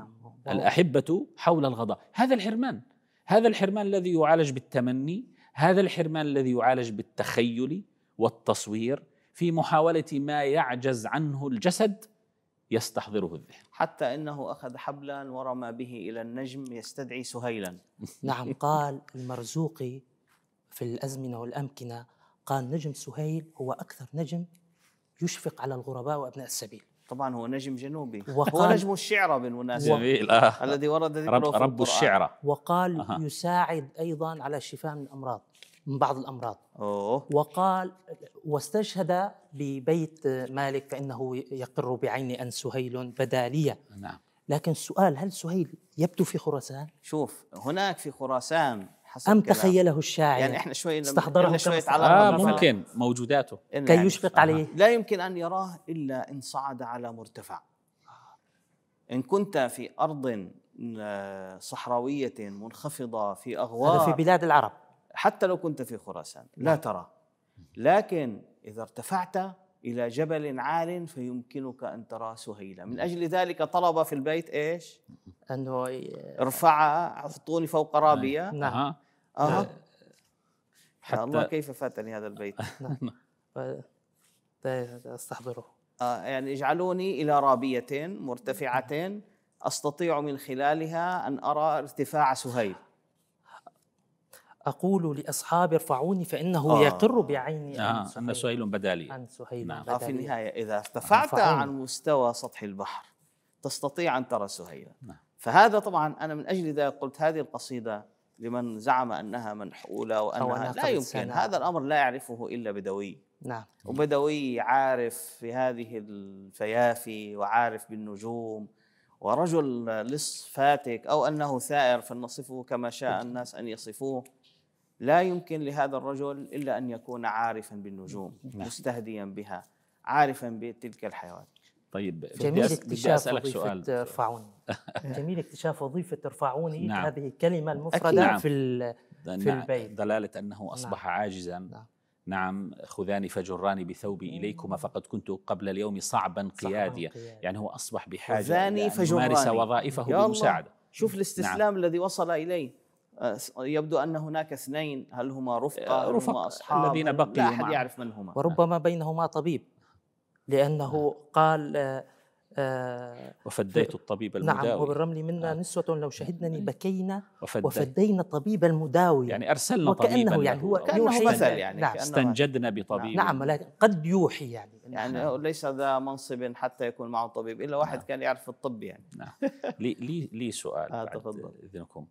الأحبة حول الغضا. هذا الحرمان، هذا الحرمان الذي يعالج بالتمني، هذا الحرمان الذي يعالج بالتخيل والتصوير، في محاولة ما يعجز عنه الجسد يستحضره الذهن. حتى إنه أخذ حبلا ورمى به إلى النجم يستدعي سهيلا. نعم، قال المرزوقي في الأزمنة والأمكنة، قال نجم سهيل هو أكثر نجم يشفق على الغرباء وأبناء السبيل. طبعا هو نجم جنوبي، هو نجم الشعرى بالمناسبة. جميل. آه. الذي ورد ذكره رب, رب الشعرى. وقال أه. يساعد أيضا على الشفاء من الأمراض، من بعض الأمراض. أوه. وقال واستشهد ببيت مالك فإنه يقر بعيني أن سهيل بدالية. نعم. لكن السؤال، هل سهيل يبدو في خراسان؟ شوف، هناك في خراسان حسب أم تخيله الشاعر، يعني إحنا شوي استحضره شوية على آه ممكن موجوداته كي يشفق يعني عليه. لا يمكن أن يراه إلا إن صعد على مرتفع. إن كنت في أرض صحراوية منخفضة في أغوار، هذا في بلاد العرب، حتى لو كنت في خراسان لا ترى. لكن إذا ارتفعت إلى جبل عال فيمكنك أن ترى سهيلا. من أجل ذلك طلب في البيت إيش؟ أنه ارفع حطوني فوق رابية. نعم. أه. حتى الله كيف فاتني هذا البيت. أستحضره. آه يعني اجعلوني إلى رابية مرتفعة أستطيع من خلالها أن أرى ارتفاع سهيل. أقول لأصحابي ارفعوني فإنه آه. يقر بعيني آه. أن سهيل بدالي. أن سهيل نعم. بدالي. في النهاية إذا ارتفعت عن مستوى سطح البحر تستطيع أن ترى سهيلا. نعم. فهذا طبعا أنا من أجل ذلك قلت هذه القصيدة لمن زعم أنها منحولة وأنها لا يمكن سنة. هذا الأمر لا يعرفه إلا بدوي. نعم. وبدوي عارف في هذه الفيافي وعارف بالنجوم، ورجل لص فاتك أو أنه ثائر فلنصفه كما شاء الناس أن يصفوه. لا يمكن لهذا الرجل إلا أن يكون عارفا بالنجوم، مستهديا بها، عارفا بتلك الحيوان. طيب جميل اكتشاف وظيفة ارفعوني. جميل اكتشاف وظيفة ارفعوني. نعم. هذه الكلمة المفردة نعم. في في البيت دلالة أنه أصبح نعم. عاجزا. نعم. نعم. خذاني فجراني بثوبي إليكما فقد كنت قبل اليوم صعبا قياديا. يعني هو أصبح بحاجة أن يمارس وظائفه بالمساعدة. شوف الاستسلام نعم. الذي وصل إليه. يبدو أن هناك اثنين، هل هما رفقة؟ رفق هما أصحاب؟ الذين بقيوا لا أحد يعرف من هما. وربما بينهما طبيب، لأنه قال آه آه وفديت الطبيب المداوي. نعم. وبالرمل منا آه. نسوة لو شهدنني بكينا وفدينا الطبيب المداوي. يعني أرسلنا طبيبا يعني هو كأنه مثل يعني نعم. استنجدنا بطبيب. نعم، ولكن قد يوحي يعني يعني نعم. ليس ذا منصب حتى يكون معه طبيب إلا واحد نعم. كان يعرف الطب يعني. نعم. لي لي لي سؤال آه بعد إذنكم.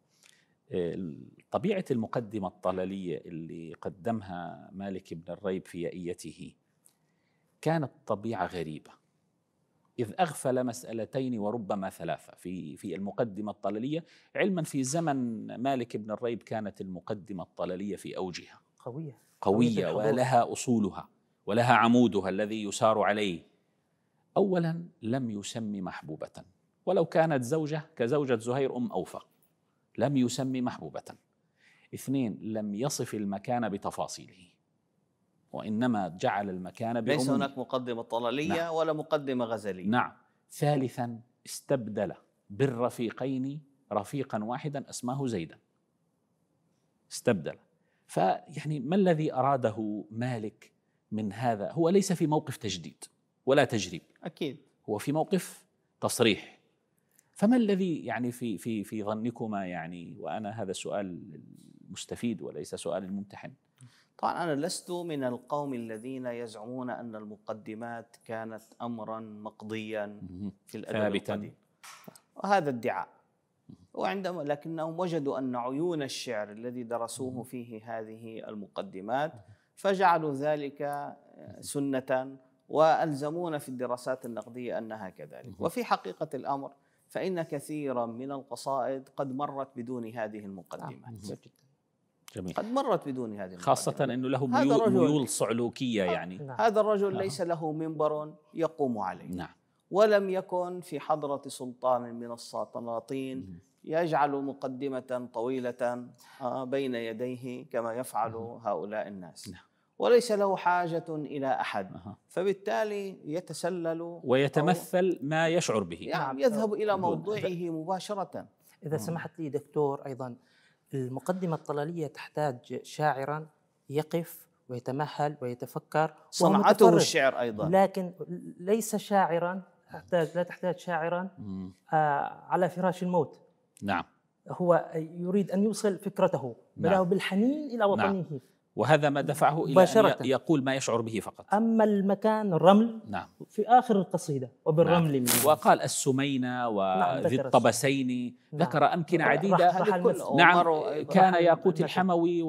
طبيعة المقدمة الطلالية اللي قدمها مالك بن الريب في يائيته كانت طبيعة غريبة، إذ أغفل مسألتين وربما ثلاثة في في المقدمة الطلالية، علما في زمن مالك بن الريب كانت المقدمة الطلالية في أوجها قوية قوية ولها أصولها ولها عمودها الذي يسار عليه. أولا لم يسمي محبوبة، ولو كانت زوجة كزوجة زهير أم أوفى لم يسمي محبوبة. اثنين، لم يصف المكان بتفاصيله، وإنما جعل المكان بعمومه. ليس هناك مقدمة طلالية نعم. ولا مقدمة غزلية. نعم. ثالثا، استبدل بالرفيقين رفيقا واحدا أسماه زيدا، استبدل. فيعني ما الذي أراده مالك من هذا؟ هو ليس في موقف تجديد ولا تجريب، أكيد هو في موقف تصريح. فما الذي يعني في في في ظنكما يعني، وأنا هذا سؤال مستفيد وليس سؤال الممتحن. طبعا أنا لست من القوم الذين يزعمون أن المقدمات كانت أمرا مقضيا في الأدب القديم، وهذا ادعاء. وعندما لكنهم وجدوا أن عيون الشعر الذي درسوه فيه هذه المقدمات فجعلوا ذلك سنة، وألزمونا في الدراسات النقدية أنها كذلك. وفي حقيقة الأمر فإن كثيرا من القصائد قد مرت بدون هذه المقدمات. جميل. قد مرت بدون هذه المقدمات، خاصة أنه له ميول, ميول صعلوكية يعني. نعم. هذا الرجل ليس له منبر يقوم عليه. نعم. ولم يكن في حضرة سلطان من السلاطين يجعل مقدمة طويلة بين يديه كما يفعل هؤلاء الناس. نعم. وليس له حاجة إلى أحد، فبالتالي يتسلل ويتمثل ما يشعر به، يعني يذهب إلى موضوعه مباشرة. إذا سمحت لي دكتور، أيضا المقدمة الطلالية تحتاج شاعرا يقف ويتمهل ويتفكر، صنعته الشعر أيضا، لكن ليس شاعرا تحتاج لا تحتاج شاعرا آه على فراش الموت. نعم. هو يريد أن يوصل فكرته بدأه نعم. بالحنين إلى وطنه. نعم. وهذا ما دفعه إلى أن يقول ما يشعر به فقط. أما المكان الرمل نعم. في آخر القصيدة وبالرمل نعم. منه. وقال السمينة وذي نعم. الطبسين. نعم. ذكر أمكنة عديدة. نعم. كان ياقوت الحموي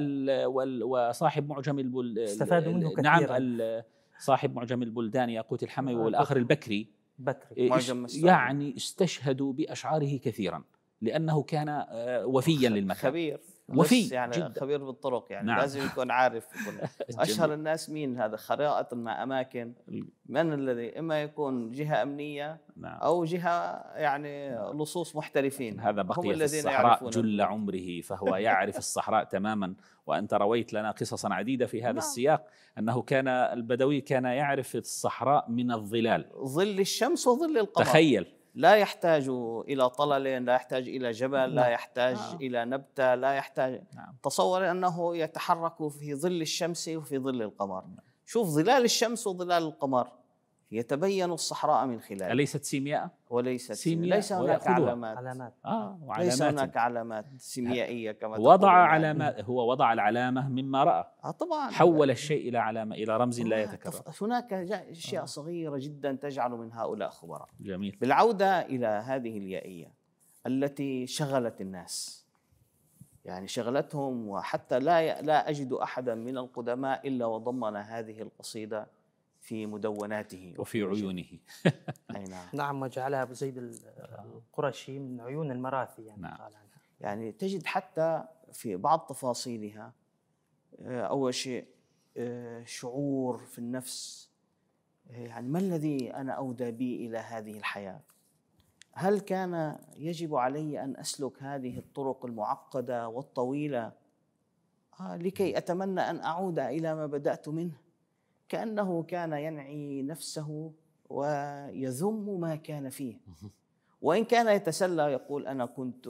وصاحب معجم البلدان استفادوا منه كثيرا. نعم. صاحب معجم البلدان ياقوت الحموي والآخر البكري بكري. يعني استشهدوا بأشعاره كثيرا لأنه كان وفيا للمكان، خبير وفي يعني جدا. خبير بالطرق يعني نعم. لازم يكون عارف. يكون أشهر الناس مين هذا؟ خرائط مع أماكن، من الذي إما يكون جهة أمنية نعم. أو جهة يعني لصوص محترفين. هذا بقي في الصحراء جل عمره فهو يعرف الصحراء تماما. وأنت رويت لنا قصصا عديدة في هذا نعم. السياق، أنه كان البدوي كان يعرف الصحراء من الظلال، ظل الشمس وظل القمر. تخيل، لا يحتاج إلى طلل، لا يحتاج إلى جبل، لا يحتاج آه. إلى نبتة، لا يحتاج نعم. تصور أنه يتحرك في ظل الشمس وفي ظل القمر. نعم. شوف ظلال الشمس وظلال القمر يتبين الصحراء من خلاله. أليست سيمياء؟ وليست سيمياء. ليس هناك علامات. علامات. آه ليس هناك علامات سيميائية كما وضع علامات. هو وضع العلامة مما رأى. آه طبعا. حول الشيء إلى علامة، إلى رمز لا يتكرر. هناك أشياء آه. صغيرة جدا تجعل من هؤلاء خبراء. جميل. بالعودة إلى هذه اليائية التي شغلت الناس، يعني شغلتهم، وحتى لا لا أجد أحدا من القدماء إلا وضمن هذه القصيدة في مدوناته وفي عيونه. أي نعم. نعم. وجعلها أبو زيد القرشي من عيون المراثي يعني. نعم. قال عنها. يعني تجد حتى في بعض تفاصيلها أول شيء شعور في النفس، يعني ما الذي أنا أودى بي إلى هذه الحياة؟ هل كان يجب علي أن أسلك هذه الطرق المعقدة والطويلة لكي أتمنى أن أعود إلى ما بدأت منه؟ كأنه كان ينعي نفسه ويذم ما كان فيه، وإن كان يتسلى يقول أنا كنت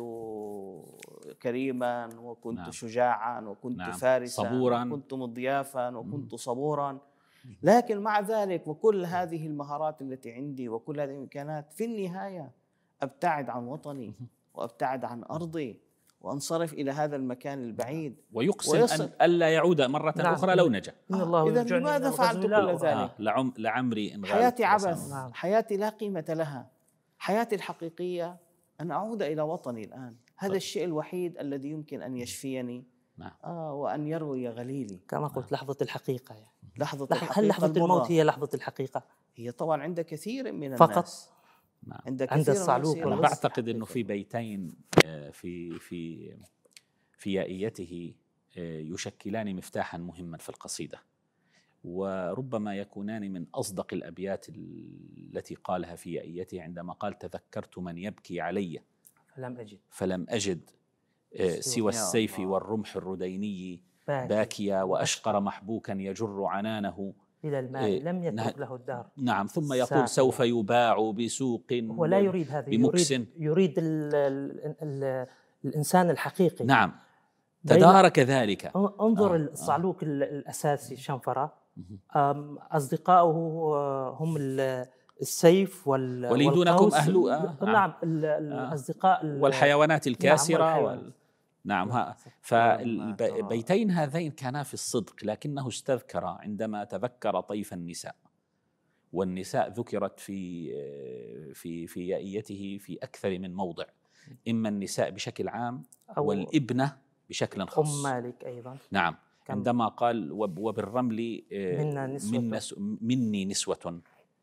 كريما وكنت نعم. شجاعا وكنت نعم. فارسا صبورا، وكنت مضيافا وكنت صبورا، لكن مع ذلك وكل هذه المهارات التي عندي وكل هذه الإمكانات في النهاية أبتعد عن وطني وأبتعد عن أرضي وأنصرف إلى هذا المكان البعيد، ويقسم ويصل... أن ألا يعود مرة نعم. أخرى لو نجا. آه. إذا لماذا فعلت كل ذلك؟ آه. لعم... لعمري إن حياتي عبث. نعم. حياتي لا قيمة لها. حياتي الحقيقية أن أعود إلى وطني الآن. هذا طيب. الشيء الوحيد الذي يمكن أن يشفيني نعم. آه وأن يروي غليلي. كما قلت نعم. لحظة الحقيقة يعني. لحظة لح... الحقيقة. هل لحظة الموت هي لحظة الحقيقة؟ هي طبعا عند كثير من فقط. الناس. نعم. عند, عند الصعلوك. أنا بعتقد أنه في بيتين في في في يائيته يشكلان مفتاحا مهما في القصيدة، وربما يكونان من أصدق الأبيات التي قالها في يائيته عندما قال: تذكرت من يبكي علي فلم أجد فلم أجد سوى السيف والرمح الرديني باكيا وأشقر محبوكا يجر عنانه إلى الماء لم يترك له الدار. نعم. ثم يقول سوف يباع بسوق، هو لا يريد هذا، بمكس. يريد, يريد ال ال ال الإنسان الحقيقي. نعم. تدارك ذلك. انظر آه. الصعلوك آه. الأساسي شنفرة، أصدقائه هم السيف وال وليدونكم أهل آه. نعم الأصدقاء والحيوانات الكاسرة. نعم, وال... نعم. ها. فالبيتين هذين كانا في الصدق، لكنه استذكر عندما تذكر طيف النساء، والنساء ذكرت في في في يائيته في أكثر من موضع، إما النساء بشكل عام والابنة بشكل خاص. أم مالك أيضا. نعم. عندما قال وبالرمل من مني نسوة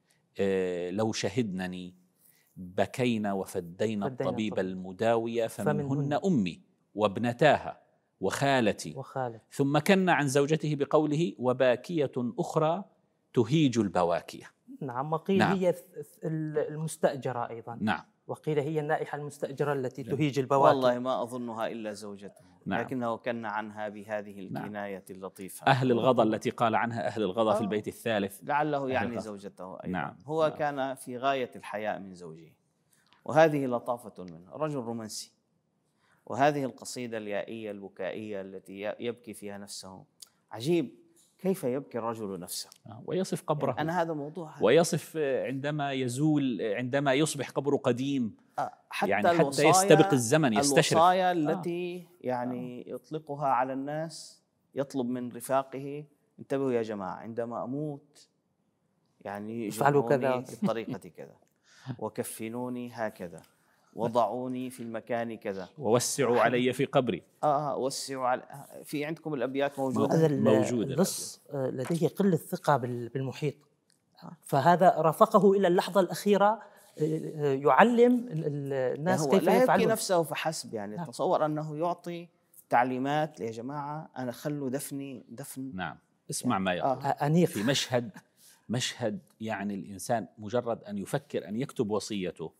لو شهدنني بكينا وفدينا الطبيب المداوية فمنهن أمي وابنتاها وخالتي, وخالتي ثم كن عن زوجته بقوله وباكية أخرى تهيج البواكية. نعم. وقيل نعم. هي المستأجرة أيضا. نعم. وقيل هي النائحة المستأجرة التي تهيج البواكي. والله ما أظنها إلا زوجته. نعم. لكنه كن عنها بهذه الكناية نعم. اللطيفة. أهل الغضا التي قال عنها أهل الغضا في البيت الثالث لعله يعني زوجته أيضا. نعم. هو نعم. كان في غاية الحياء من زوجه، وهذه لطافة منه، رجل رومانسي. وهذه القصيدة اليائية البكائية التي يبكي فيها نفسه، عجيب كيف يبكي الرجل نفسه ويصف قبره. يعني أنا هذا موضوع هذا. ويصف عندما يزول، عندما يصبح قبره قديم، حتى يعني حتى يستبق الزمن، يستشرف الوصايا آه. التي يعني يطلقها على الناس، يطلب من رفاقه انتبهوا يا جماعة عندما أموت يعني افعلوا كذا بالطريقة كذا، وكفنوني هكذا، وضعوني في المكان كذا، ووسعوا علي في قبري. اه وسعوا على في عندكم الابيات موجوده. هذا اللص لديه قله ثقه بالمحيط، فهذا رافقه الى اللحظه الاخيره يعلم الناس كيف يفعلون. لا يبكي نفسه فحسب، يعني نعم. تصور انه يعطي تعليمات يا جماعه انا خلوا دفني دفن. نعم. اسمع يعني ما يقول آه. أنيق. في مشهد مشهد يعني الانسان مجرد ان يفكر ان يكتب وصيته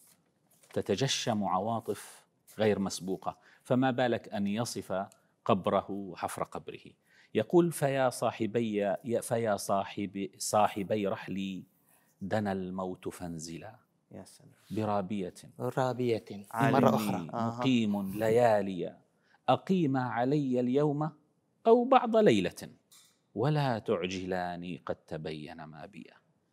تتجشم عواطف غير مسبوقة، فما بالك أن يصف قبره وحفر قبره. يقول فيا صاحبي فيا صاحبي صاحبي رحلي دنا الموت فانزلا يا سلام برابية رابية مرة أخرى مقيم ليالي أقيم علي اليوم أو بعض ليلة ولا تعجلاني قد تبين ما بي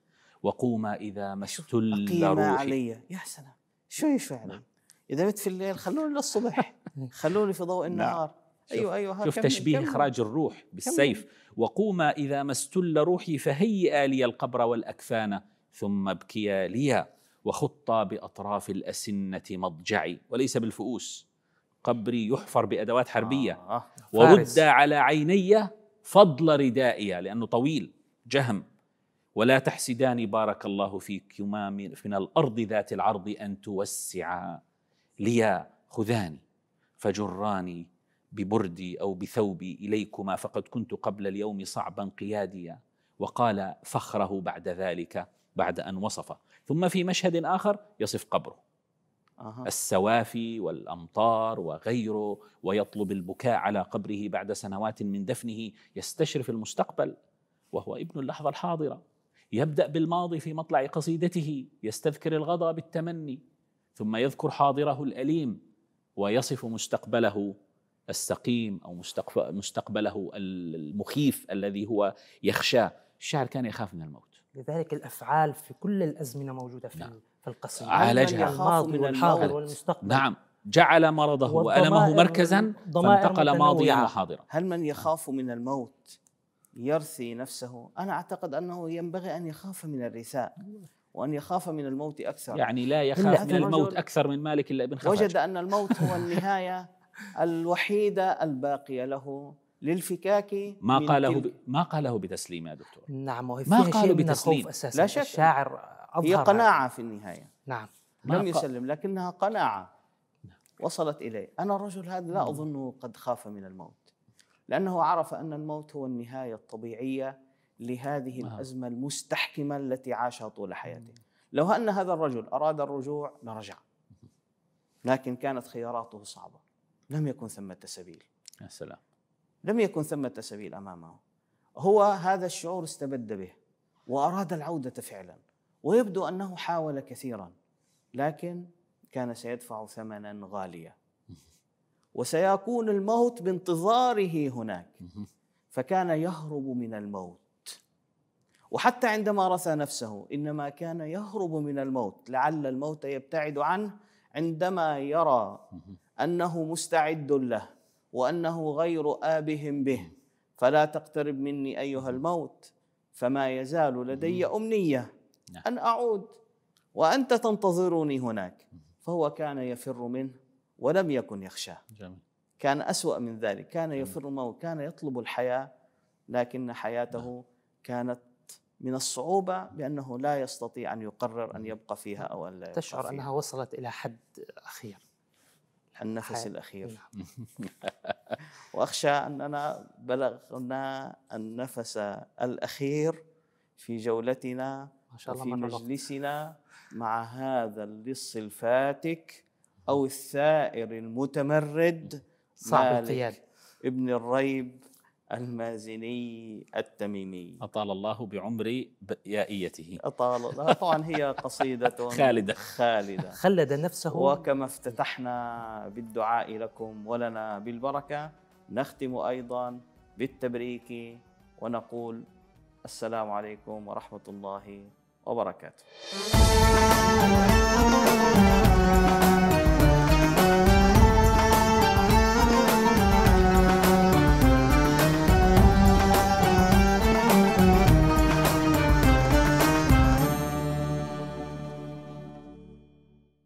وقوما إذا ما استل أقيم علي. يا سلام شوي شوي علي. إذا بت في الليل خلوني للصبح، خلوني في ضوء النهار. نعم. أيوة أيوة. شوف تشبيه كمل. إخراج الروح بالسيف. كمل. وقوما إذا ما استل روحي فهيئا لي القبر والأكفان ثم ابكيا لي وخطا بأطراف الأسنة مضجعي، وليس بالفؤوس، قبري يحفر بأدوات حربية. آه. ورد على عيني فضل ردائي لأنه طويل جهم، ولا تحسداني بارك الله فيكما من الأرض ذات العرض أن توسعا لي خذاني فجراني ببردي أو بثوبي إليكما فقد كنت قبل اليوم صعبا قياديا. وقال فخره بعد ذلك بعد أن وصف. ثم في مشهد آخر يصف قبره أه. السوافي والأمطار وغيره، ويطلب البكاء على قبره بعد سنوات من دفنه، يستشرف المستقبل وهو ابن اللحظة الحاضرة. يبدأ بالماضي في مطلع قصيدته، يستذكر الغضا بالتمني، ثم يذكر حاضره الأليم ويصف مستقبله السقيم أو مستقبله المخيف الذي هو يخشى. الشاعر كان يخاف من الموت، لذلك الأفعال في كل الأزمنة موجودة في, نعم. في القصيدة. عالجها الماضي والحاضر والمستقبل. نعم. جعل مرضه وألمه مركزا فانتقل ماضيا وحاضرا. هل من يخاف من الموت يرثي نفسه؟ أنا أعتقد أنه ينبغي أن يخاف من الرثاء وأن يخاف من الموت أكثر. يعني لا يخاف من الموت أكثر من مالك إلا ابن خفاج. وجد أن الموت هو النهاية الوحيدة الباقية له للفكاك. ما قاله ب... ما قاله بتسليم يا دكتور. نعم. وهي ما فيها شيء من الخوف أساسا. لا شك. الشاعر هي قناعة في النهاية. نعم. لم يسلم لكنها قناعة وصلت إليه. أنا الرجل هذا لا أظنه قد خاف من الموت، لأنه عرف أن الموت هو النهاية الطبيعية لهذه آه. الأزمة المستحكمة التي عاشها طول حياته. لو أن هذا الرجل أراد الرجوع لرجع، لكن كانت خياراته صعبة. لم يكن ثمة سبيل. يا سلام. لم يكن ثمة سبيل أمامه. هو هذا الشعور استبد به وأراد العودة فعلا، ويبدو أنه حاول كثيرا، لكن كان سيدفع ثمنا غاليا، وسيكون الموت بانتظاره هناك. فكان يهرب من الموت، وحتى عندما رثى نفسه إنما كان يهرب من الموت لعل الموت يبتعد عنه عندما يرى أنه مستعد له وأنه غير آبه به. فلا تقترب مني أيها الموت، فما يزال لدي أمنية أن أعود وأنت تنتظرني هناك. فهو كان يفر منه ولم يكن يخشاه. كان أسوأ من ذلك، كان يفر منه، كان يطلب الحياة، لكن حياته كانت من الصعوبة بأنه لا يستطيع أن يقرر أن يبقى فيها أو أن لا يبقى تشعر فيها. أنها وصلت إلى حد أخير، النفس الأخير. وأخشى أننا بلغنا النفس الأخير في جولتنا وفي مجلسنا مع هذا اللص الفاتك أو الثائر المتمرد مالك ابن الريب المازني التميمي. أطال الله بعمر يائيته. أطال الله. طبعا هي قصيدة خالدة خالدة خلد نفسه. وكما افتتحنا بالدعاء لكم ولنا بالبركة، نختم أيضا بالتبريك ونقول السلام عليكم ورحمة الله وبركاته.